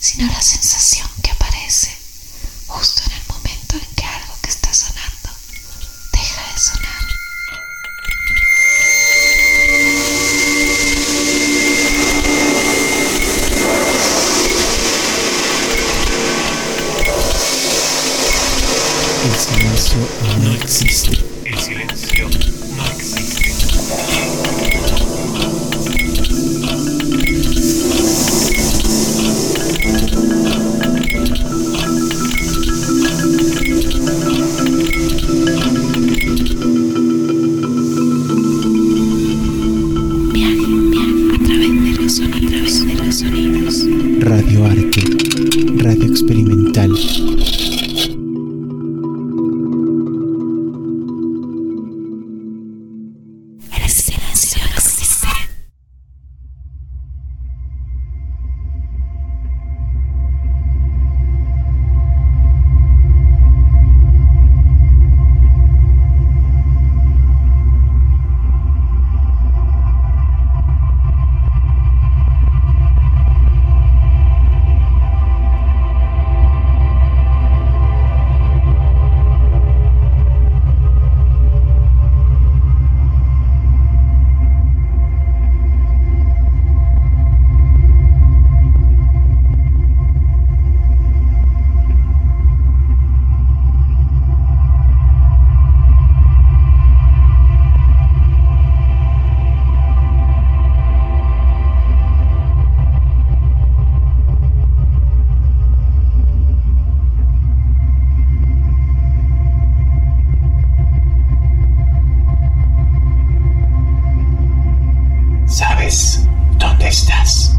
sino la sensación que aparece justo en el momento en que algo que está sonando deja de sonar. El silencio no existe. El silencio no existe. Radio Arte, radio experimental. El silencio no existe. ¿Sabes dónde estás?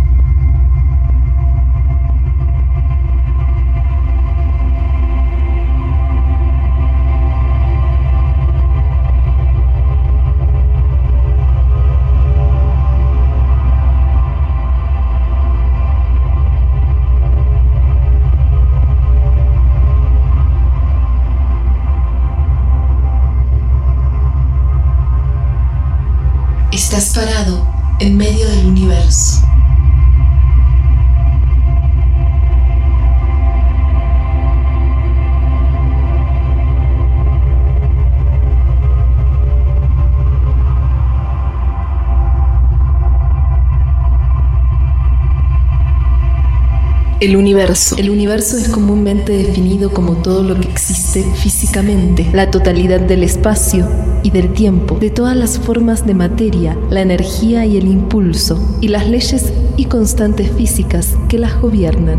Estás parado en medio del universo. El universo es comúnmente definido como todo lo que existe físicamente, la totalidad del espacio y del tiempo, de todas las formas de materia, la energía y el impulso, y las leyes y constantes físicas que las gobiernan.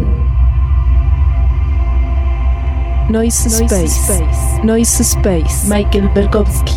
Noise Space, Michael Berkowski.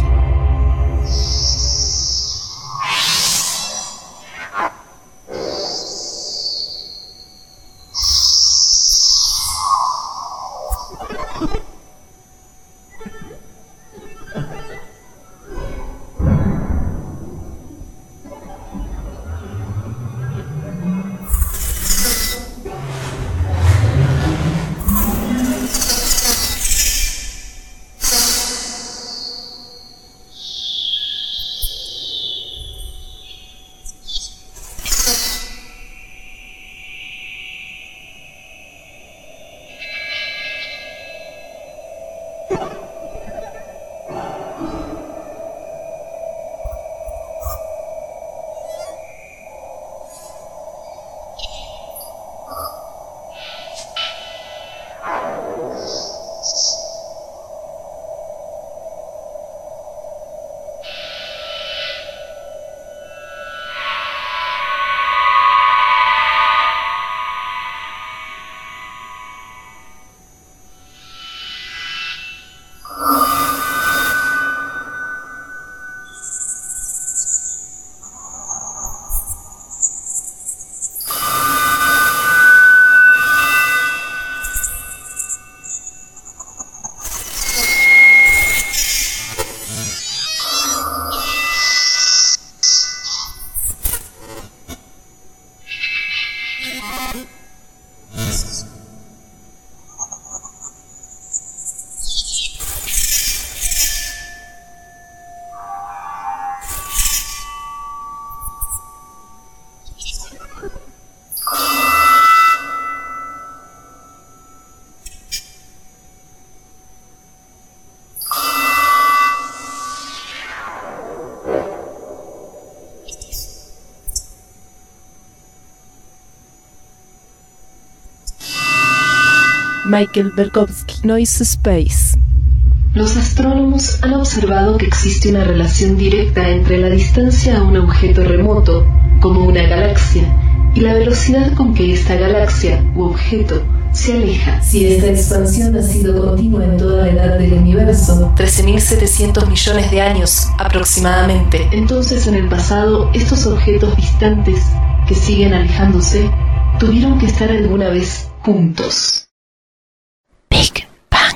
Michael Berkowski, Noise Space. Los astrónomos han observado que existe una relación directa entre la distancia a un objeto remoto, como una galaxia, y la velocidad con que esta galaxia u objeto se aleja. Si esta expansión ha sido continua en toda la edad del universo, 13.700 millones de años aproximadamente, entonces en el pasado estos objetos distantes que siguen alejándose tuvieron que estar alguna vez juntos. Big Bang.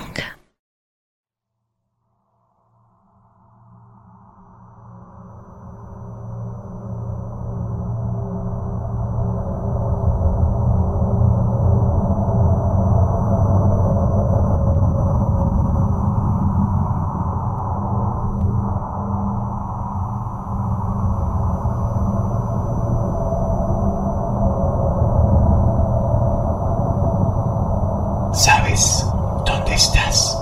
¿Sabes dónde estás?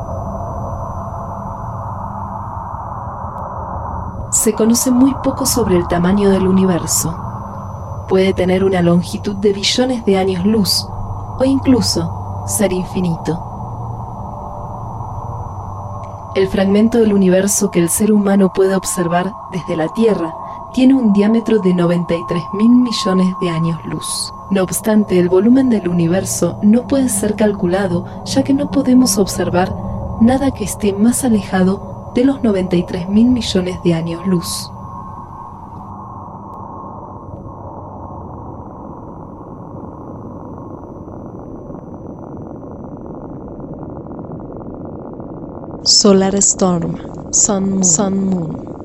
Se conoce muy poco sobre el tamaño del universo. Puede tener una longitud de billones de años luz o incluso ser infinito. El fragmento del universo que el ser humano puede observar desde la Tierra tiene un diámetro de 93.000 millones de años luz. No obstante, el volumen del universo no puede ser calculado, ya que no podemos observar nada que esté más alejado de los 93.000 millones de años luz. Solar Storm, Sun Moon.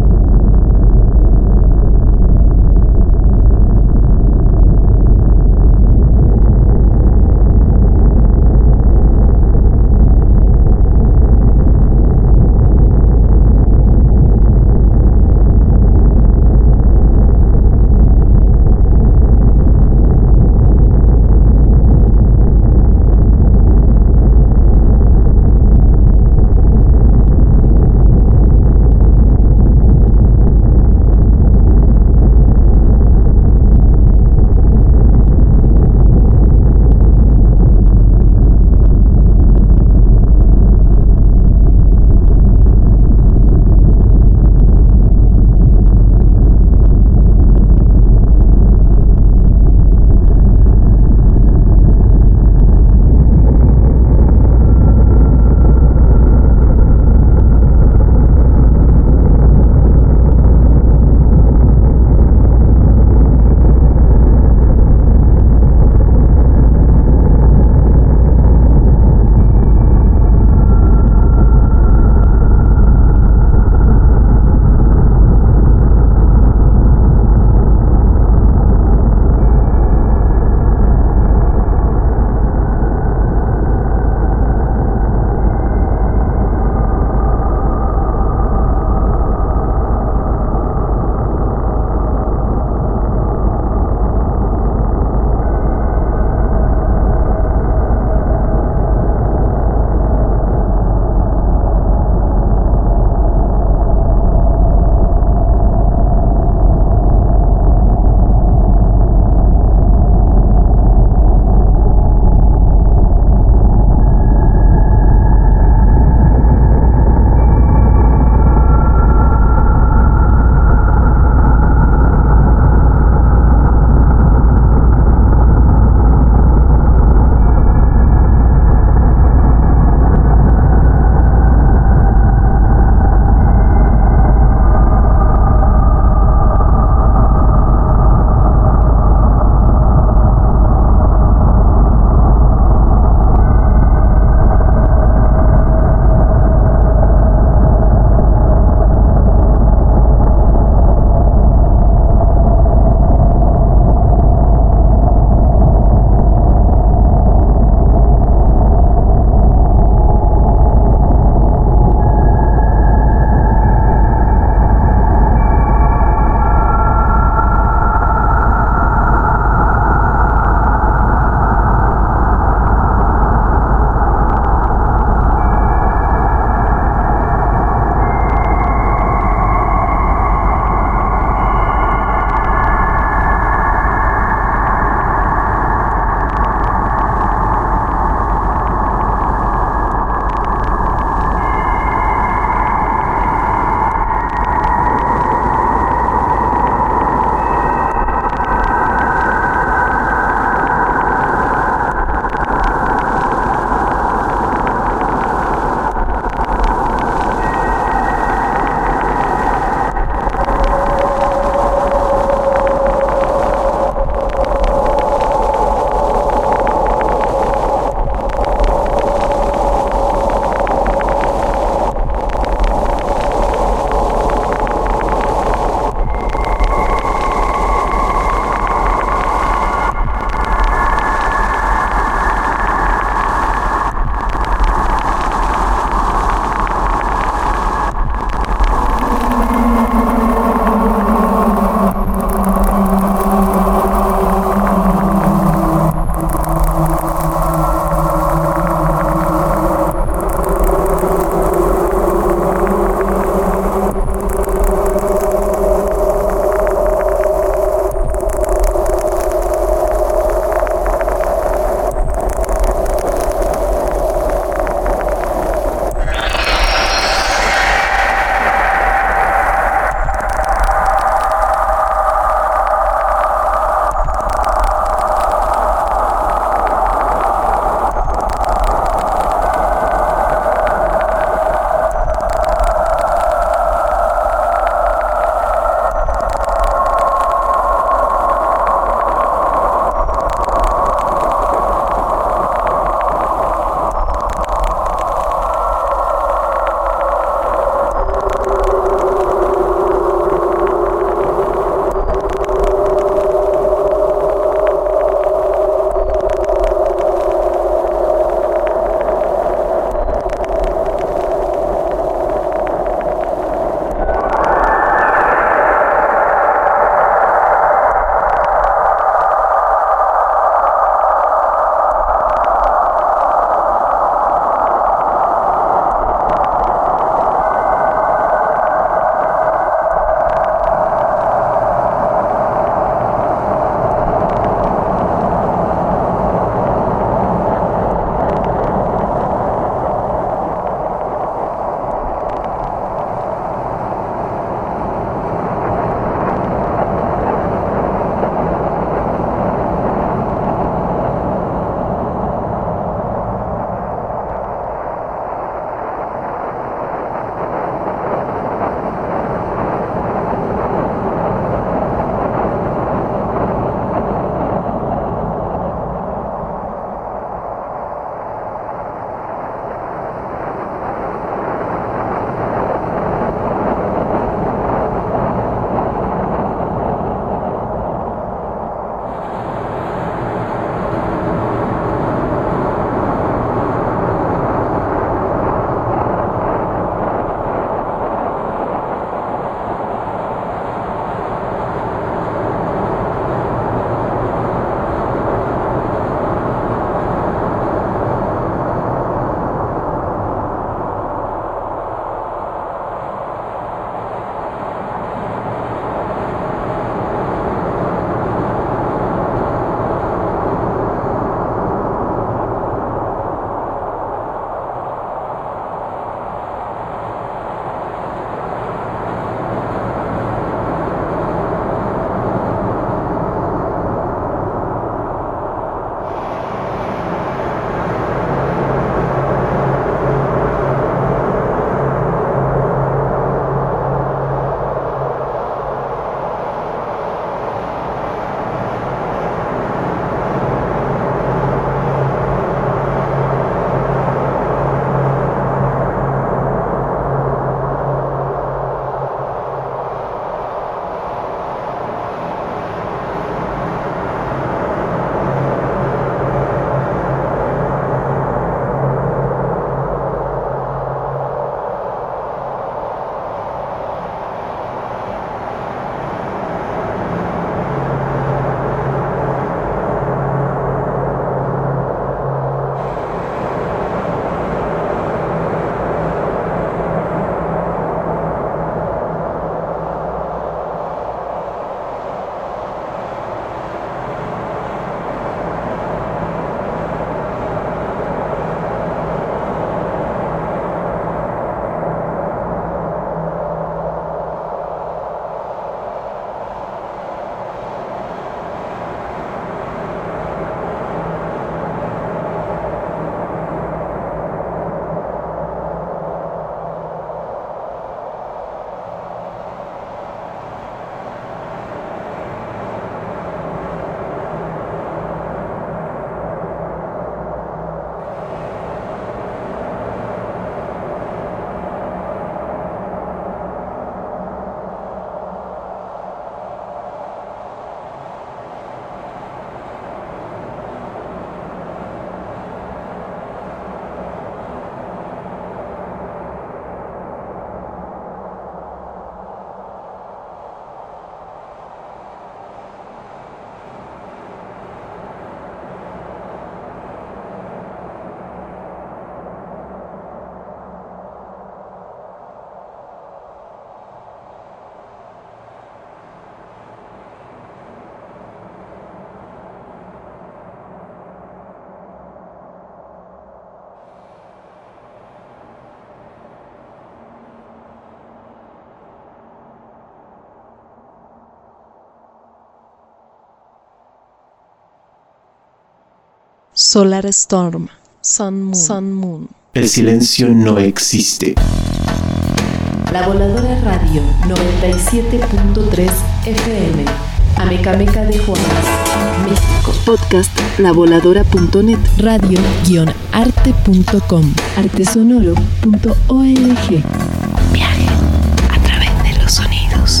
Solar Storm, Sun Moon. El silencio no existe. La Voladora Radio 97.3 FM. Amecameca de Juárez, México. Podcast lavoladora.net. Radio-arte.com. Artesonoro.org. Viaje a través de los sonidos.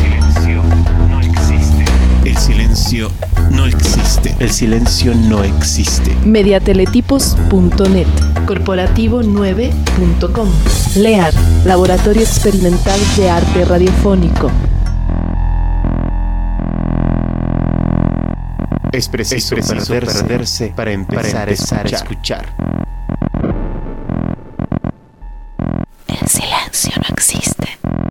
El silencio no existe. El silencio no existe. Mediateletipos.net. Corporativo9.com. LEAR, Laboratorio Experimental de Arte Radiofónico. Es preciso perderse para empezar a escuchar. El silencio no existe.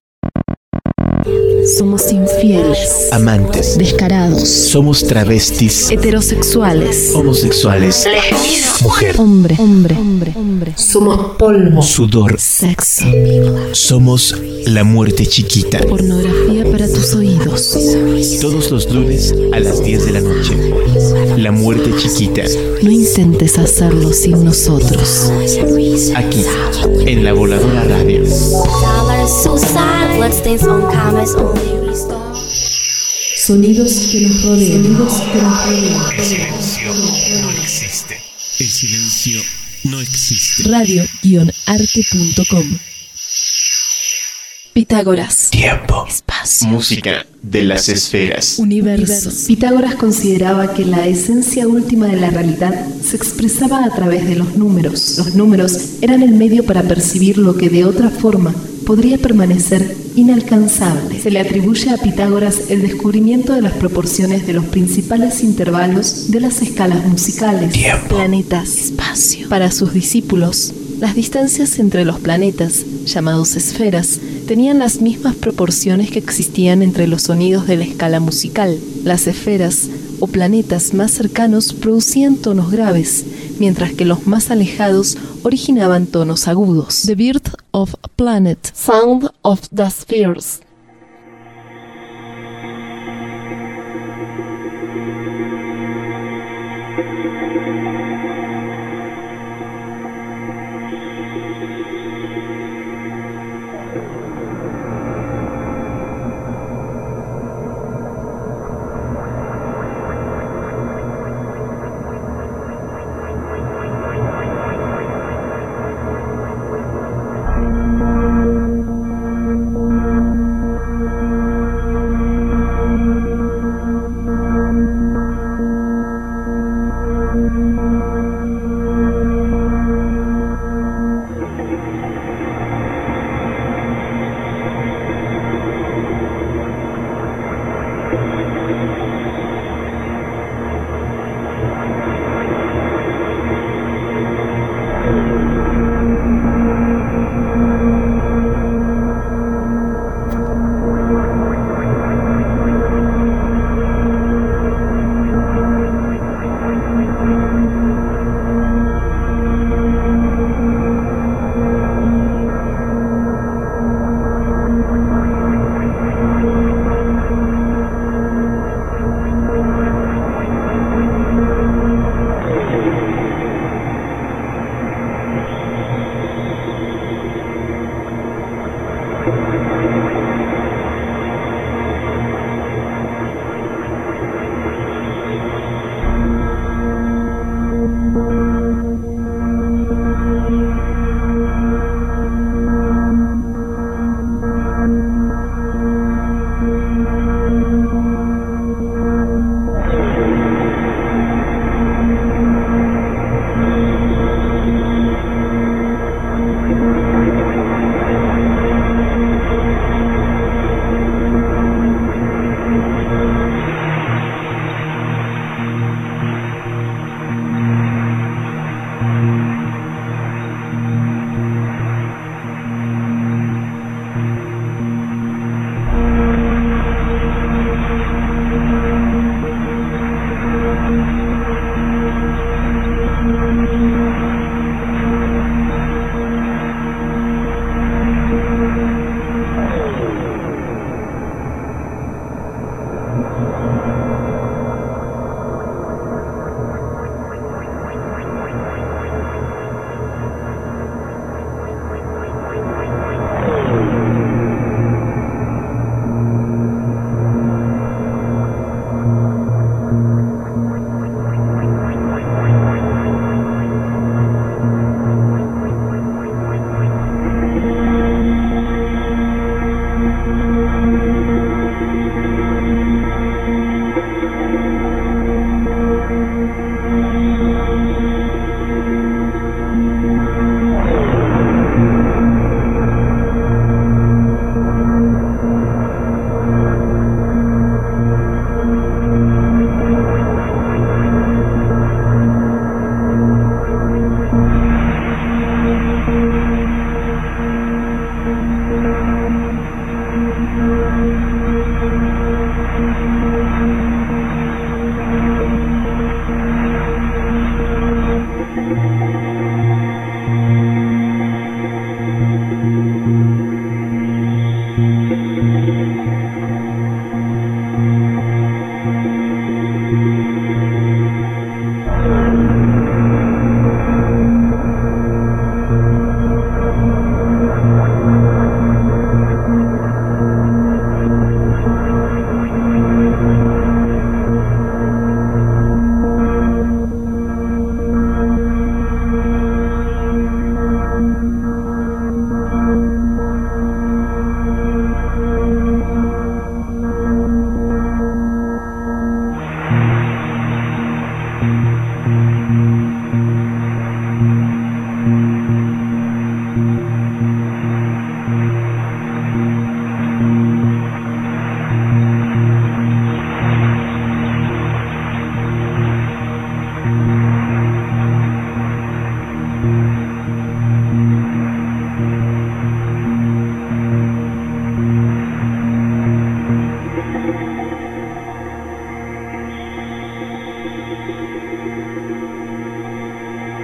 Somos infieles, Amantes, descarados, somos travestis, heterosexuales, homosexuales, mujer, hombre. Somos polvo, sudor, sexo, somos la muerte chiquita. pornografía para tus oídos. Todos los lunes a las 10 de la noche. La muerte chiquita. No intentes hacerlo sin nosotros. Aquí, en La Voladora Radio. Sonidos que nos rodean. El silencio no existe. El silencio no existe. Radio-arte.com. Pitágoras. Tiempo. Espacio. Música de las esferas. Universo. Pitágoras consideraba que la esencia última de la realidad se expresaba a través de los números. Los números eran el medio para percibir lo que de otra forma podría permanecer inalcanzable. Se le atribuye a Pitágoras el descubrimiento de las proporciones de los principales intervalos de las escalas musicales. Tiempo. Planetas. Espacio. Para sus discípulos, las distancias entre los planetas, llamados esferas, tenían las mismas proporciones que existían entre los sonidos de la escala musical. Las esferas o planetas más cercanos producían tonos graves, mientras que los más alejados originaban tonos agudos. The Birth of a Planet, Sound of the Spheres.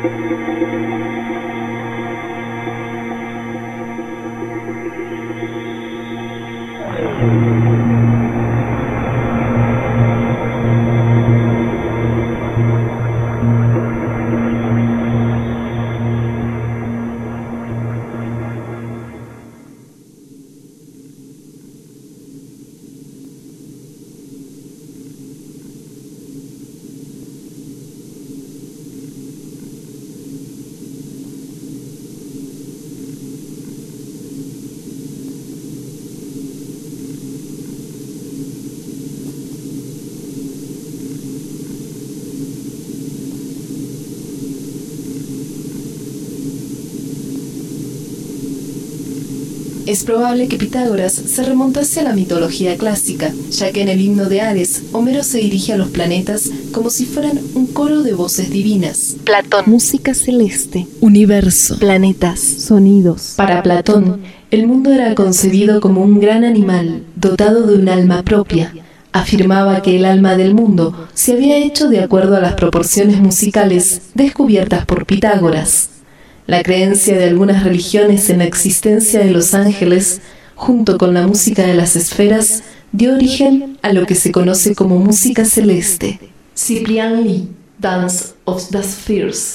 Es probable que Pitágoras se remontase a la mitología clásica, ya que en el himno de Hades, Homero se dirige a los planetas como si fueran un coro de voces divinas. Platón. Música celeste, universo, Planetas. sonidos. Para Platón, el mundo era concebido como un gran animal, dotado de un alma propia. Afirmaba que el alma del mundo se había hecho de acuerdo a las proporciones musicales descubiertas por Pitágoras. La creencia de algunas religiones en la existencia de los ángeles, junto con la música de las esferas, dio origen a lo que se conoce como música celeste. Cyprian Lee, Dance of the Spheres.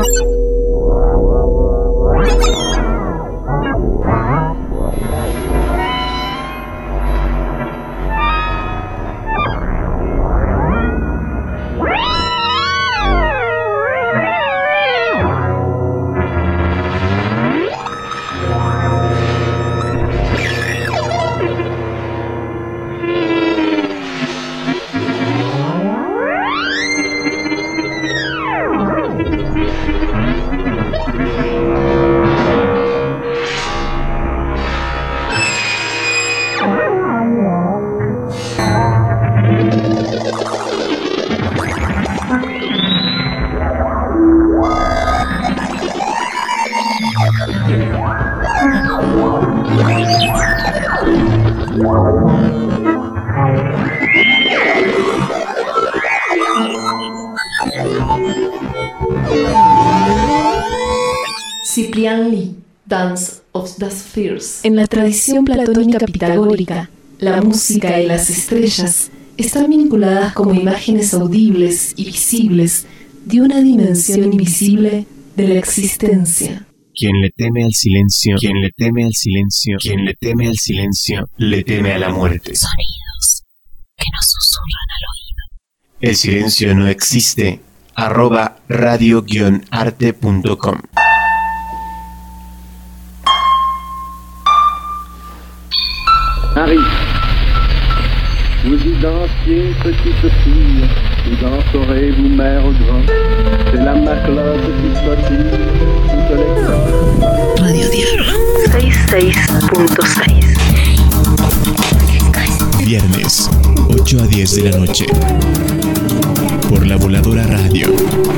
Cyprian Lee, Dance of the Spheres. En la tradición platónica pitagórica, la música y las estrellas están vinculadas como imágenes audibles y visibles de una dimensión invisible de la existencia. Quien le teme al silencio, quien le teme al silencio, quien le teme al silencio, le teme a la muerte. Sonidos que nos susurran al oído. El silencio no existe. @radio-arte.com. Marie, vous y dansiez, petite fille, vous danserez-vous, mère grand, c'est la maclotte qui sautille, toutes les Radio Diablo 66.6. Viernes, 8 a 10 de la noche. Por la Voladora Radio.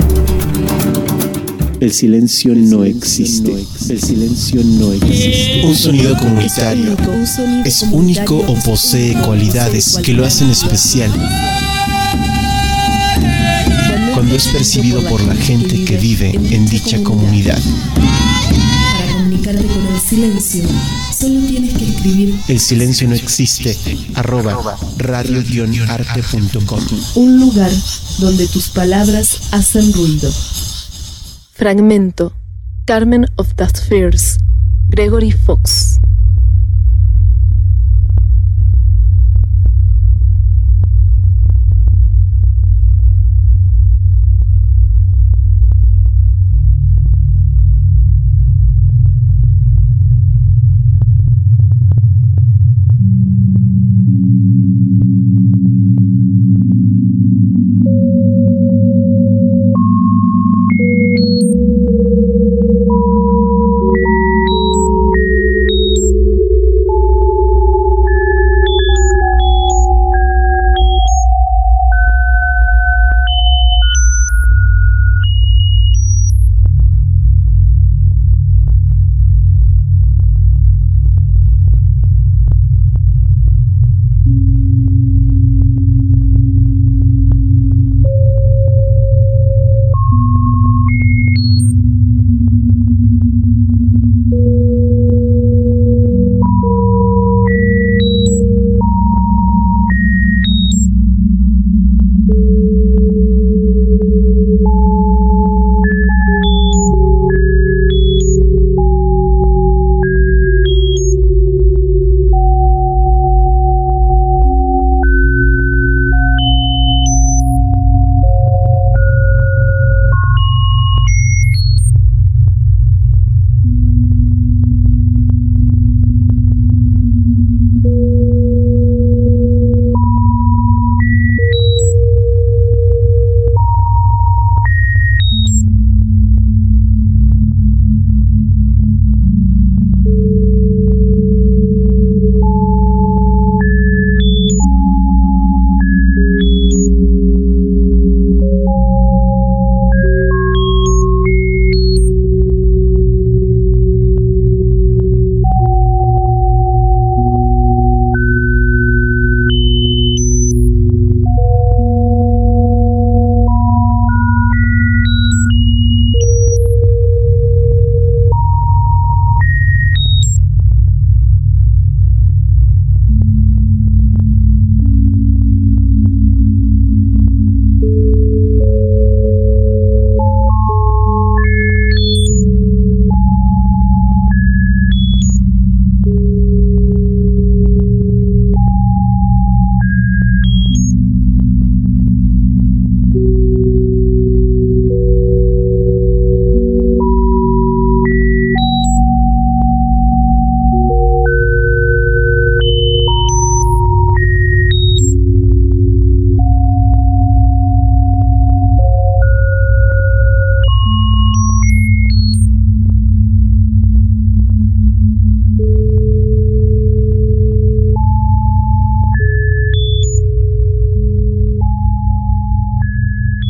El silencio no existe. El silencio no existe. Un sonido comunitario. Es único o posee cualidades que lo hacen especial. Cuando es percibido por la gente que vive en dicha comunidad. Para comunicarte con el silencio, solo tienes que escribir El silencio no existe. @radio-arte.com. un lugar donde tus palabras hacen ruido. Fragmento. Carmen of the Spheres. Gregory Fox.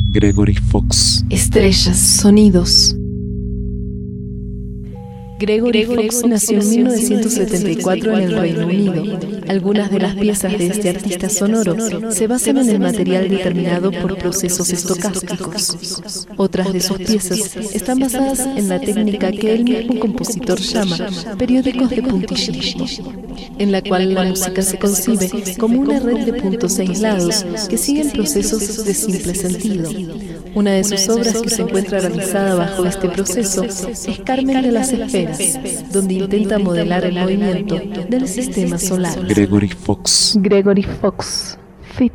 Gregory Fox. Estrellas, sonidos. Gregory Fox nació en 1974 en el Reino Unido. Algunas de las piezas de este artista sonoro se basan en el material determinado por procesos estocásticos. Otras de sus piezas están basadas en la técnica que el mismo compositor llama periódicos de puntillismo, en la cual la música se concibe como una red de puntos aislados que siguen procesos de simple sentido. Una de sus obras que se encuentra realizada bajo este proceso es Carmen de las Esferas, donde intenta modelar el movimiento del sistema solar. Gregory Fox. Gregory Fox. Fit.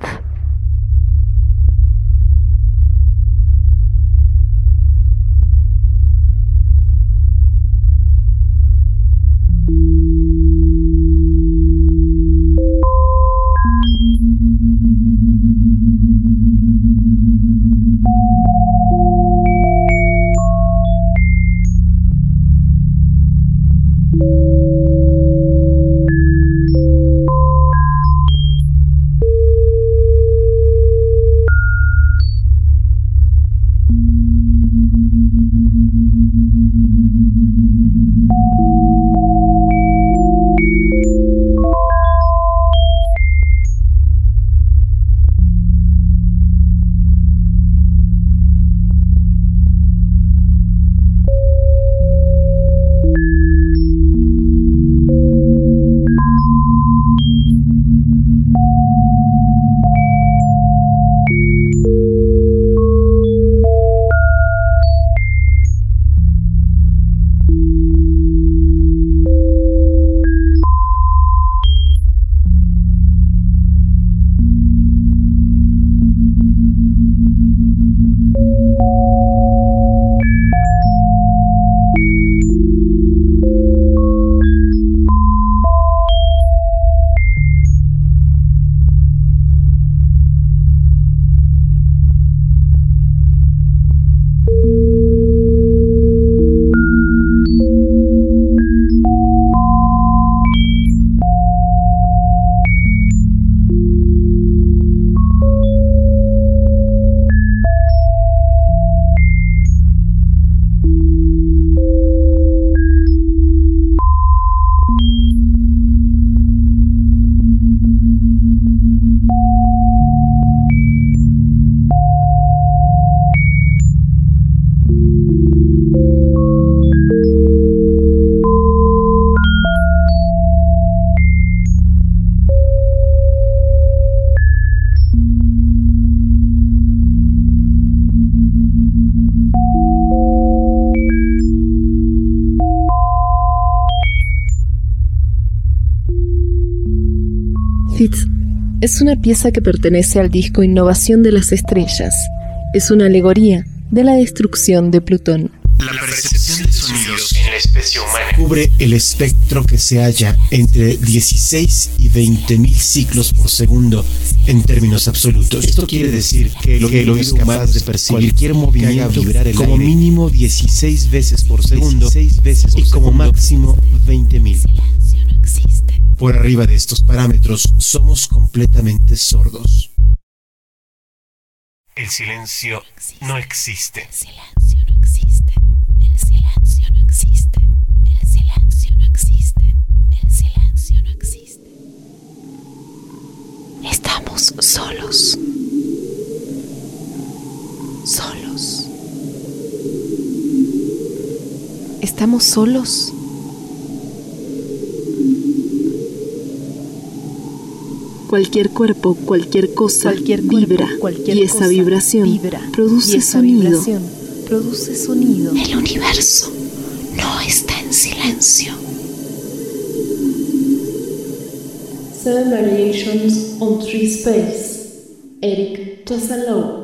Fitz es una pieza que pertenece al disco Innovación de las Estrellas. Es una alegoría de la destrucción de Plutón. La percepción de sonidos en la especie humana cubre el espectro que se halla entre 16 y 20.000 ciclos por segundo en términos absolutos. Esto quiere decir que el oído es capaz de percibir cualquier movimiento vibrar el como aire mínimo 16 veces por segundo y como máximo 20.000. Por arriba de estos parámetros somos completamente sordos. El silencio no existe. El silencio no existe. El silencio no existe. El silencio no existe. El silencio no existe. Estamos solos. Solos. ¿Estamos solos? Cualquier cuerpo, cualquier cosa vibra, y esa vibración produce sonido. El universo no está en silencio. 7 Variations on Tree Space, Eric Chazalow.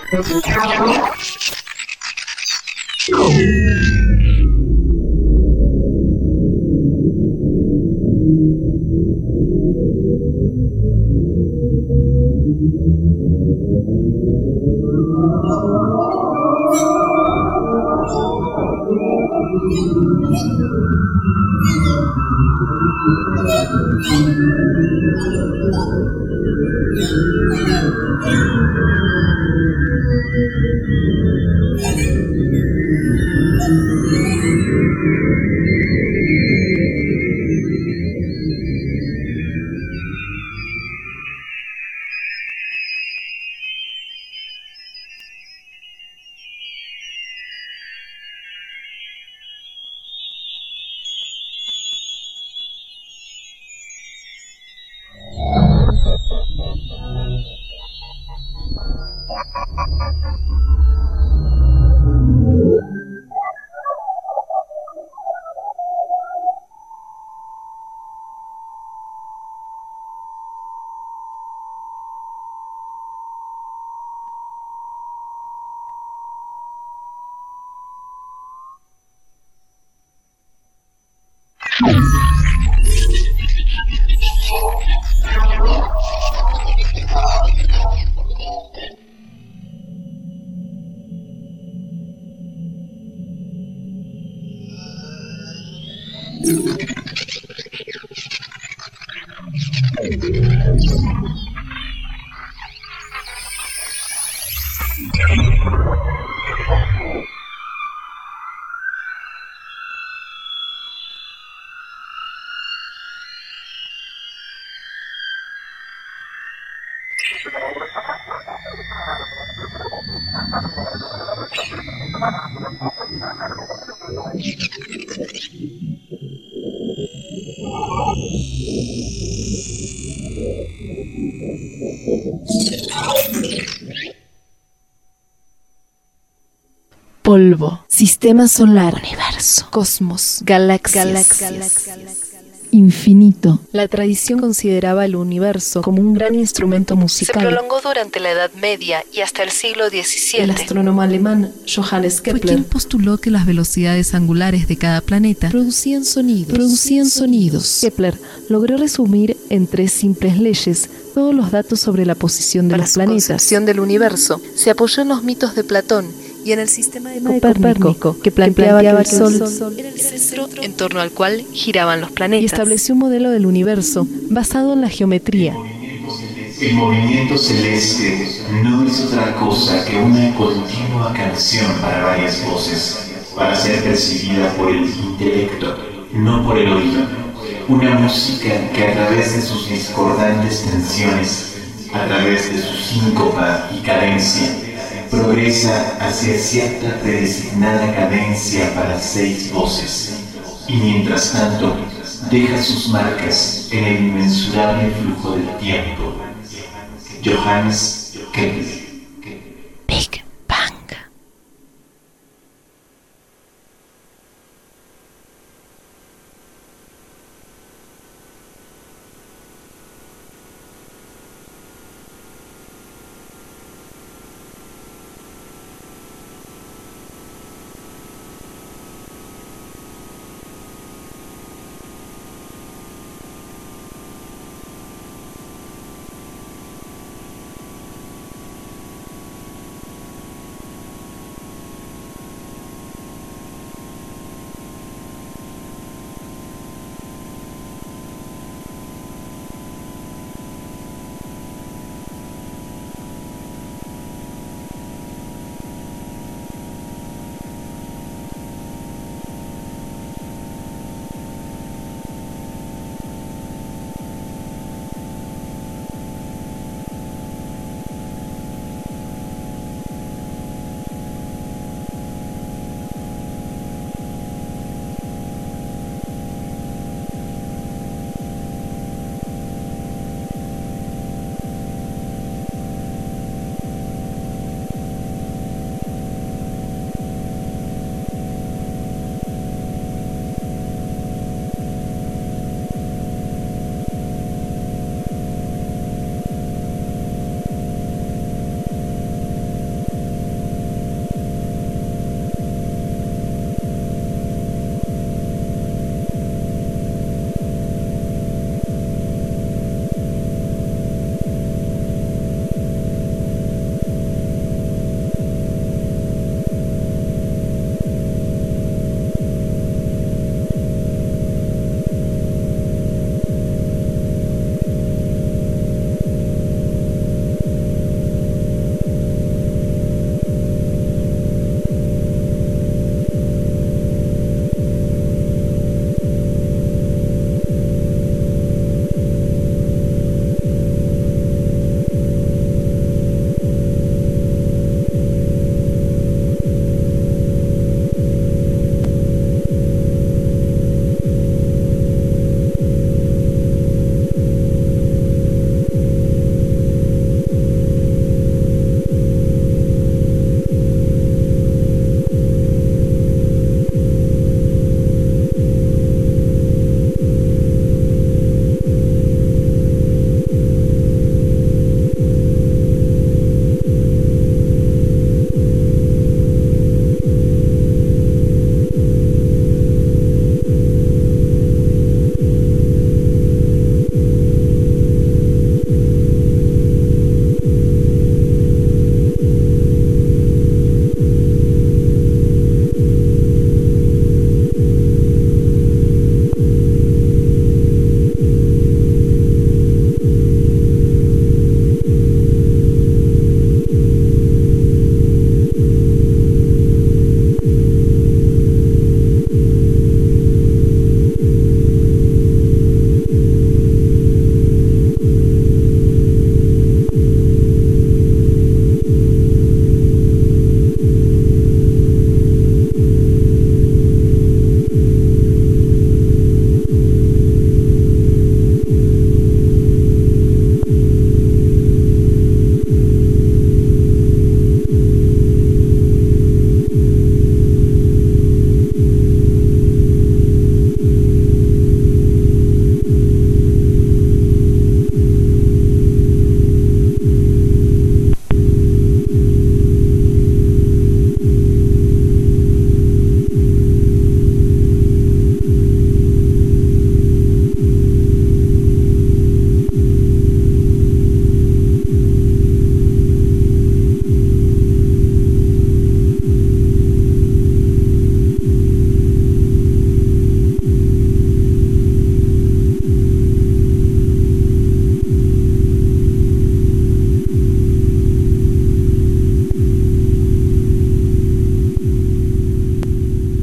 Polvo, sistema solar, universo, cosmos, galaxias, infinito. La tradición consideraba el universo como un gran instrumento musical. Se prolongó durante la Edad Media y hasta el siglo XVII. El astrónomo alemán Johannes Kepler fue quien postuló que las velocidades angulares de cada planeta producían sonidos. Kepler logró resumir en 3 simples leyes todos los datos sobre la posición de los planetas. Para su concepción del universo se apoyó en los mitos de Platón y en el sistema de Copérnico, que planteaba que el Sol era el centro en torno al cual giraban los planetas, y estableció un modelo del universo basado en la geometría. El movimiento celeste no es otra cosa que una continua canción para varias voces, para ser percibida por el intelecto, no por el oído. Una música que a través de sus discordantes tensiones, a través de su síncopa y cadencia, progresa hacia cierta predesignada cadencia para 6 voces, y mientras tanto deja sus marcas en el inmensurable flujo del tiempo. Johannes Kepler. Big Bang.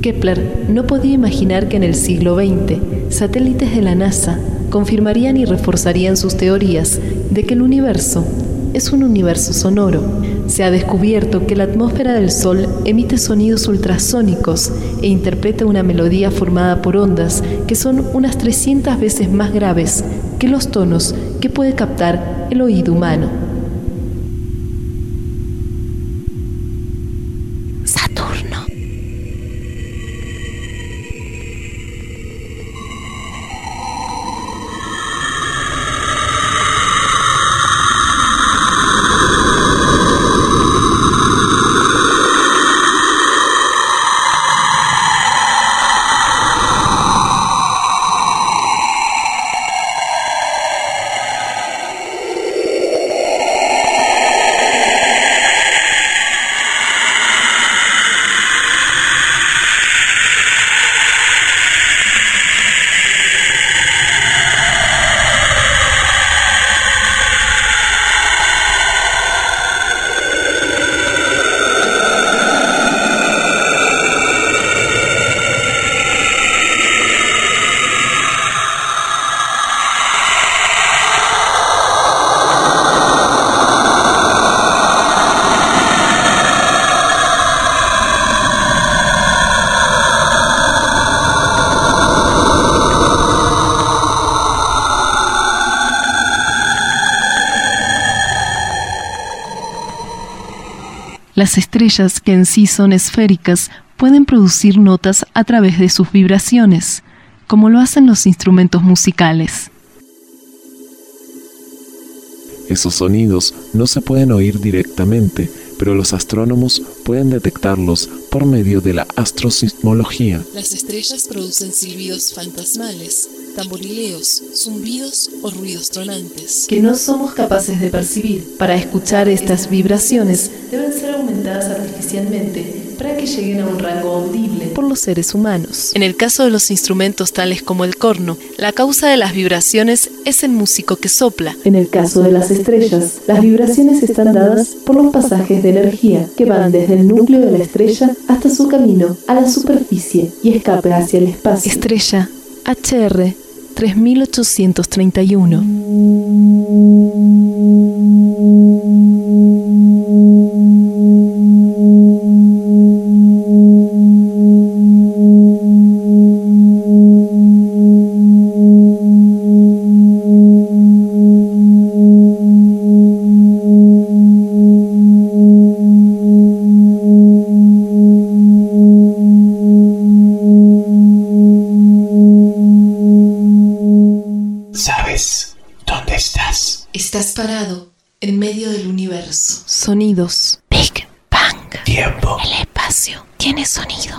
Kepler no podía imaginar que en el siglo XX, satélites de la NASA confirmarían y reforzarían sus teorías de que el universo es un universo sonoro. Se ha descubierto que la atmósfera del Sol emite sonidos ultrasónicos e interpreta una melodía formada por ondas que son unas 300 veces más graves que los tonos que puede captar el oído humano. Saturno. Las estrellas, que en sí son esféricas, pueden producir notas a través de sus vibraciones, como lo hacen los instrumentos musicales. Esos sonidos no se pueden oír directamente, pero los astrónomos pueden detectarlos por medio de la astrosismología. Las estrellas producen silbidos fantasmales, tamborileos, zumbidos o ruidos tronantes, que no somos capaces de percibir. Para escuchar estas vibraciones, deben ser aumentadas artificialmente para que lleguen a un rango audible por los seres humanos. En el caso de los instrumentos tales como el corno, la causa de las vibraciones es el músico que sopla. En el caso de las estrellas, las vibraciones están dadas por los pasajes de energía que van desde el núcleo de la estrella hasta su camino a la superficie y escape hacia el espacio. Estrella HR 3831. ¿Sabes dónde estás? Estás parado en medio del universo. Sonidos. Big Bang. Tiempo. El espacio tiene sonido.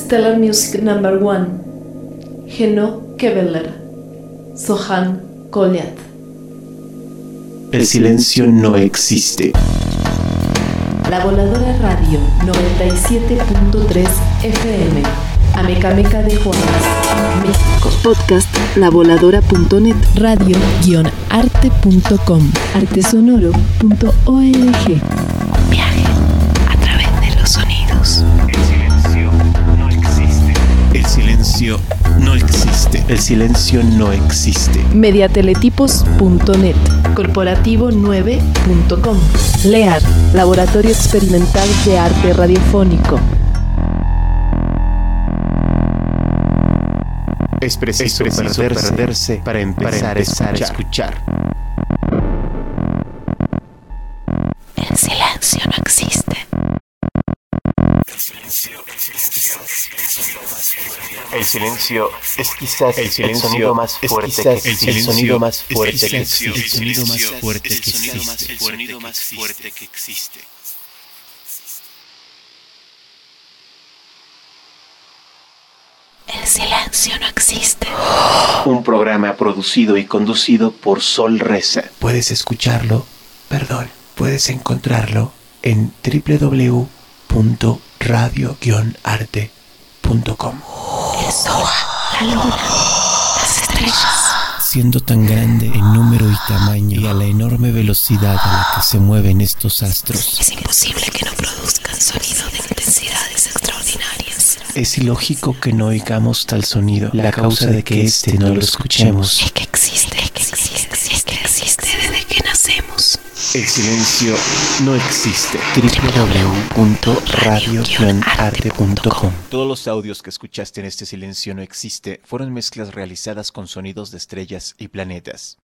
Stellar Music No. 1, Geno Keveler, Sohan Goliath. El silencio no existe. La Voladora Radio 97.3 FM, Amecameca de Juárez, México. Podcast lavoladora.net, radio-arte.com, artesonoro.org. Viaje a través de los sonidos. El silencio no existe. El silencio no existe. Mediateletipos.net, corporativo9.com, LEAR, Laboratorio Experimental de Arte Radiofónico. Es preciso perderse para empezar a escuchar. El silencio no existe. El silencio es quizás el sonido más fuerte que existe. El sonido más fuerte que existe. El silencio no existe. Un programa producido y conducido por Sol Reza. Puedes encontrarlo en www.radio-arte.com. El sol, la luna, las estrellas. Siendo tan grande en número y tamaño y a la enorme velocidad a la que se mueven estos astros, Es imposible que no produzcan sonido de intensidades extraordinarias. es ilógico que no oigamos tal sonido. La causa de que no lo escuchemos. Es que existe desde que nacemos. El silencio no existe. www.radio-arte.com. Todos los audios que escuchaste en este silencio no existe fueron mezclas realizadas con sonidos de estrellas y planetas.